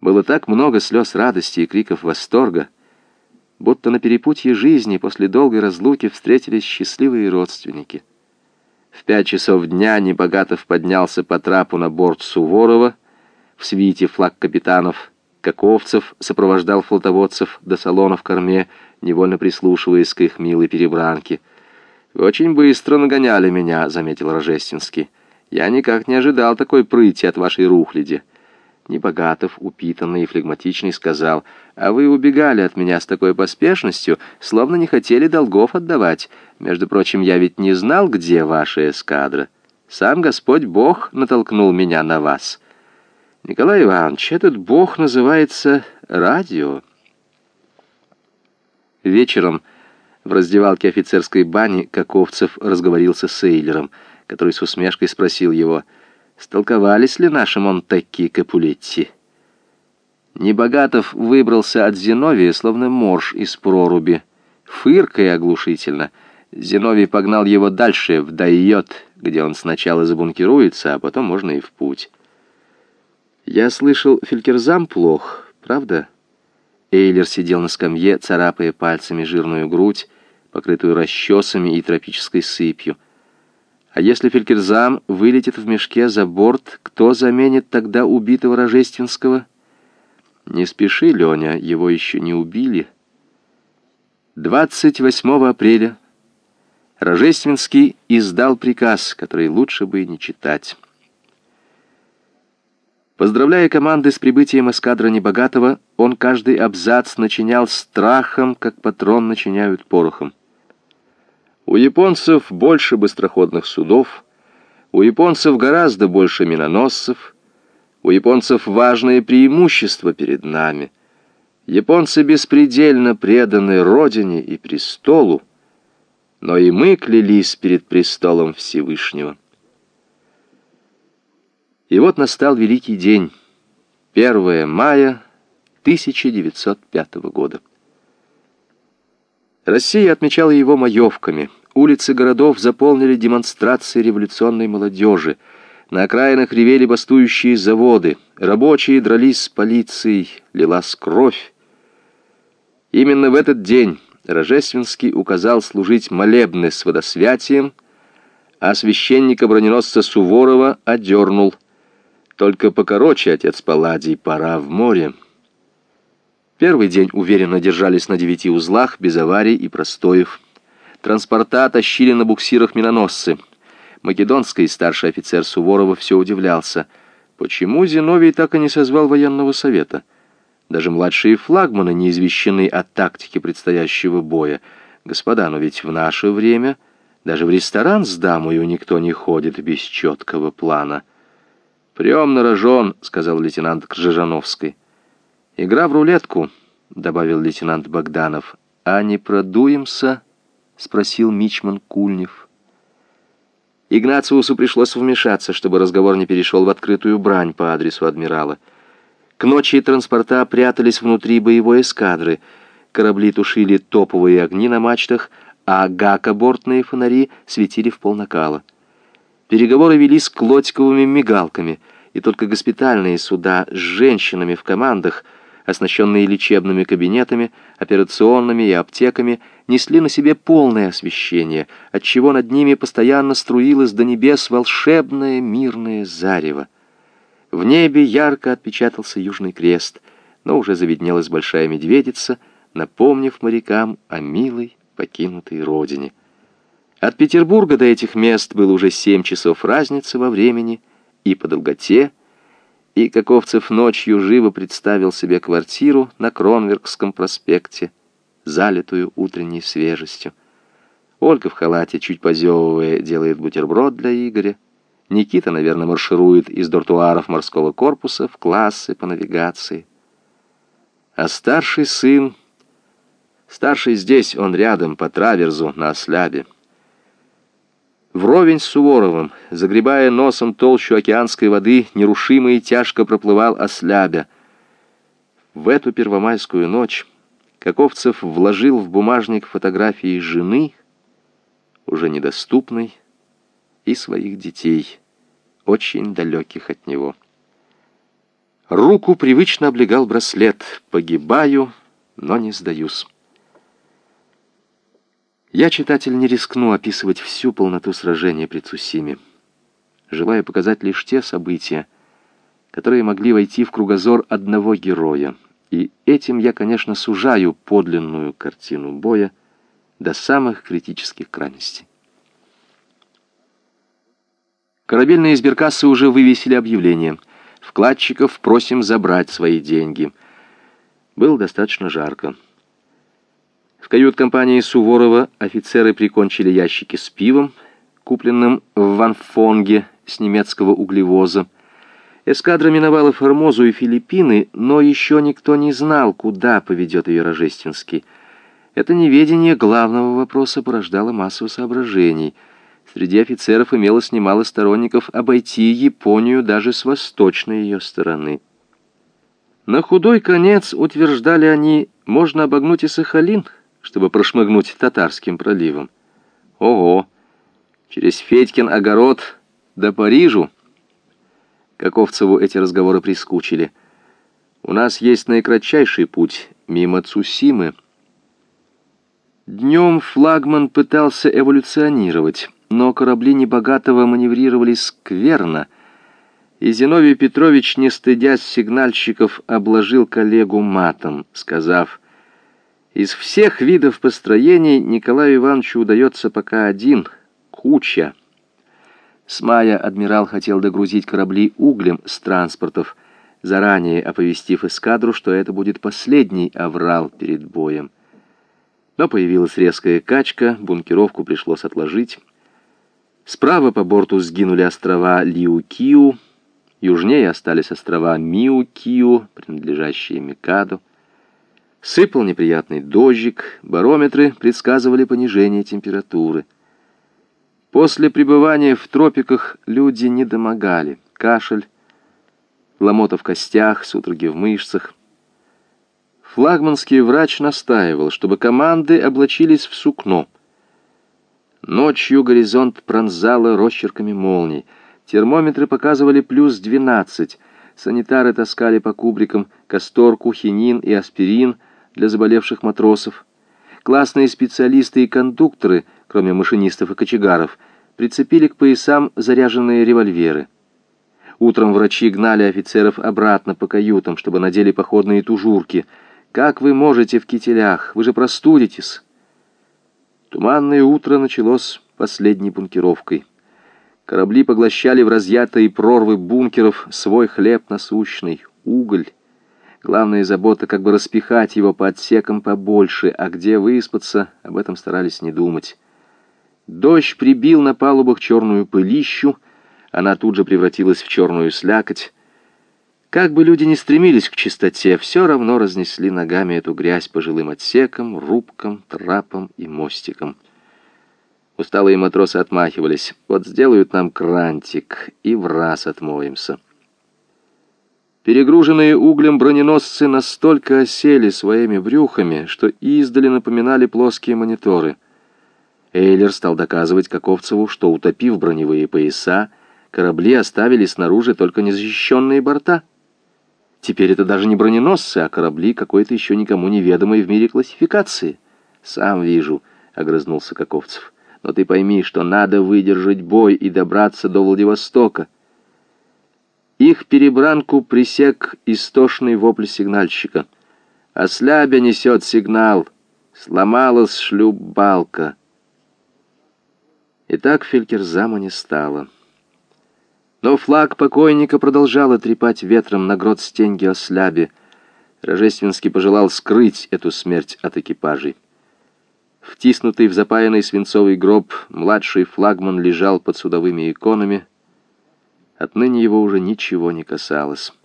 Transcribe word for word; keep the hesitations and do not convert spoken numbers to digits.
Было так много слез радости и криков восторга, будто на перепутье жизни после долгой разлуки встретились счастливые родственники. В пять часов дня Небогатов поднялся по трапу на борт Суворова. В свите флаг капитанов Каковцев сопровождал флотоводцев до салона в корме, невольно прислушиваясь к их милой перебранке. «Вы очень быстро нагоняли меня», — заметил Рожественский. «Я никак не ожидал такой прыти от вашей рухляди». Небогатов, упитанный и флегматичный, сказал: «А вы убегали от меня с такой поспешностью, словно не хотели долгов отдавать. Между прочим, я ведь не знал, где ваша эскадра. Сам Господь Бог натолкнул меня на вас. Николай Иванович, этот Бог называется радио». Вечером в раздевалке офицерской бани Каковцев разговорился с Эйлером, который с усмешкой спросил его: «Столковались ли наши Монтекки и Капулетти?» Небогатов выбрался от Зиновия, словно морж из проруби, фыркая оглушительно. Зиновий погнал его дальше, в Дайот, где он сначала забункируется, а потом можно и в путь. «Я слышал, Фелькерзам плох, правда?» Эйлер сидел на скамье, царапая пальцами жирную грудь, покрытую расчесами и тропической сыпью. «А если Фелькерзам вылетит в мешке за борт, кто заменит тогда убитого Рожественского?» «Не спеши, Леня, его еще не убили». двадцать восьмого апреля Рожественский издал приказ, который лучше бы и не читать. Поздравляя команды с прибытием эскадры Небогатого, он каждый абзац начинял страхом, как патрон начиняют порохом. У японцев больше быстроходных судов, у японцев гораздо больше миноносцев, у японцев важное преимущество перед нами. Японцы беспредельно преданы родине и престолу, но и мы клялись перед престолом Всевышнего. И вот настал великий день, первое мая тысяча девятьсот пятого года. Россия отмечала его маевками. Улицы городов заполнили демонстрации революционной молодежи. На окраинах ревели бастующие заводы. Рабочие дрались с полицией, лилась кровь. Именно в этот день Рожественский указал служить молебны с водосвятием, а священника-броненосца Суворова одернул: «Только покороче, отец Палладий, пора в море». Первый день уверенно держались на девяти узлах, без аварий и простоев. Транспорта тащили на буксирах миноносцы. Македонский старший офицер Суворова все удивлялся. Почему Зиновий так и не созвал военного совета? Даже младшие флагманы не извещены о тактике предстоящего боя. Господа, но ведь в наше время даже в ресторан с дамою никто не ходит без четкого плана. «Прием на рожон», — сказал лейтенант Кржижановский. «Игра в рулетку», — добавил лейтенант Богданов. «А не продуемся?» — спросил мичман Кульнев. Игнациусу пришлось вмешаться, чтобы разговор не перешел в открытую брань по адресу адмирала. К ночи транспорта прятались внутри боевой эскадры. Корабли тушили топовые огни на мачтах, а гакобортные фонари светили в полнакала. Переговоры велись с клотиковыми мигалками, и только госпитальные суда с женщинами в командах, оснащенные лечебными кабинетами, операционными и аптеками, несли на себе полное освещение, отчего над ними постоянно струилось до небес волшебное мирное зарево. В небе ярко отпечатался Южный Крест, но уже завиднелась Большая Медведица, напомнив морякам о милой покинутой родине. От Петербурга до этих мест было уже семь часов разницы во времени и по долготе, и Каковцев ночью живо представил себе квартиру на Кронверкском проспекте, залитую утренней свежестью. Ольга в халате, чуть позевывая, делает бутерброд для Игоря. Никита, наверное, марширует из дортуаров морского корпуса в классы по навигации. А старший сын... Старший здесь, он рядом, по траверзу, на ослябе. Вровень с Суворовым, загребая носом толщу океанской воды, нерушимо и тяжко проплывал ослябя. В эту первомайскую ночь Каковцев вложил в бумажник фотографии жены, уже недоступной, и своих детей, очень далеких от него. Руку привычно облегал браслет. Погибаю, но не сдаюсь. Я, читатель, не рискну описывать всю полноту сражения при Цусиме, желая показать лишь те события, которые могли войти в кругозор одного героя. И этим я, конечно, сужаю подлинную картину боя до самых критических крайностей. Корабельные сберкассы уже вывесили объявление: вкладчиков просим забрать свои деньги. Было достаточно жарко. В кают-компании Суворова офицеры прикончили ящики с пивом, купленным в Ванфонге с немецкого углевоза. Эскадра миновала Формозу и Филиппины, но еще никто не знал, куда поведет ее Рожественский. Это неведение главного вопроса порождало массу соображений. Среди офицеров имелось немало сторонников обойти Японию даже с восточной ее стороны. На худой конец, утверждали они, можно обогнуть и Сахалин, чтобы прошмыгнуть Татарским проливом. Ого! Через Федькин огород до Парижу? Каковцеву эти разговоры прискучили. У нас есть наикратчайший путь мимо Цусимы. Днем флагман пытался эволюционировать, но корабли небогатого маневрировали скверно, и Зиновий Петрович, не стыдясь сигнальщиков, обложил коллегу матом, сказав: «Из всех видов построений Николаю Ивановичу удается пока один — куча». С мая адмирал хотел догрузить корабли углем с транспортов, заранее оповестив эскадру, что это будет последний аврал перед боем. Но появилась резкая качка, бункеровку пришлось отложить. Справа по борту сгинули острова Лиу-Киу, южнее остались острова Миу-Киу, принадлежащие Микадо. Сыпал неприятный дождик, барометры предсказывали понижение температуры. После пребывания в тропиках люди недомогали. Кашель, ломота в костях, судороги в мышцах. Флагманский врач настаивал, чтобы команды облачились в сукно. Ночью горизонт пронзало росчерками молний. Термометры показывали плюс двенадцать. Санитары таскали по кубрикам касторку, хинин и аспирин для заболевших матросов. Классные специалисты и кондукторы, кроме машинистов и кочегаров, прицепили к поясам заряженные револьверы. Утром врачи гнали офицеров обратно по каютам, чтобы надели походные тужурки. «Как вы можете в кителях? Вы же простудитесь!» Туманное утро началось последней бункеровкой. Корабли поглощали в разъятые прорвы бункеров свой хлеб насущный — уголь. Главная забота — как бы распихать его по отсекам побольше, а где выспаться, об этом старались не думать. Дождь прибил на палубах черную пылищу, она тут же превратилась в черную слякоть. Как бы люди ни стремились к чистоте, все равно разнесли ногами эту грязь по жилым отсекам, рубкам, трапам и мостикам. Усталые матросы отмахивались: «Вот сделают нам крантик, и враз отмоемся». Перегруженные углем броненосцы настолько осели своими брюхами, что издали напоминали плоские мониторы. Эйлер стал доказывать Каковцеву, что, утопив броневые пояса, корабли оставили снаружи только незащищенные борта. Теперь это даже не броненосцы, а корабли какой-то еще никому неведомой в мире классификации. «Сам вижу», — огрызнулся Каковцев. «Но ты пойми, что надо выдержать бой и добраться до Владивостока». Их перебранку пресек истошный вопль сигнальщика. «Ослябя несет сигнал! Сломалась шлюпбалка!» Итак, Фелькерзама не стало. Но флаг покойника продолжало трепать ветром на грот стеньги Ослябе. Рожественский пожелал скрыть эту смерть от экипажей. Втиснутый в запаянный свинцовый гроб, младший флагман лежал под судовыми иконами. Отныне его уже ничего не касалось.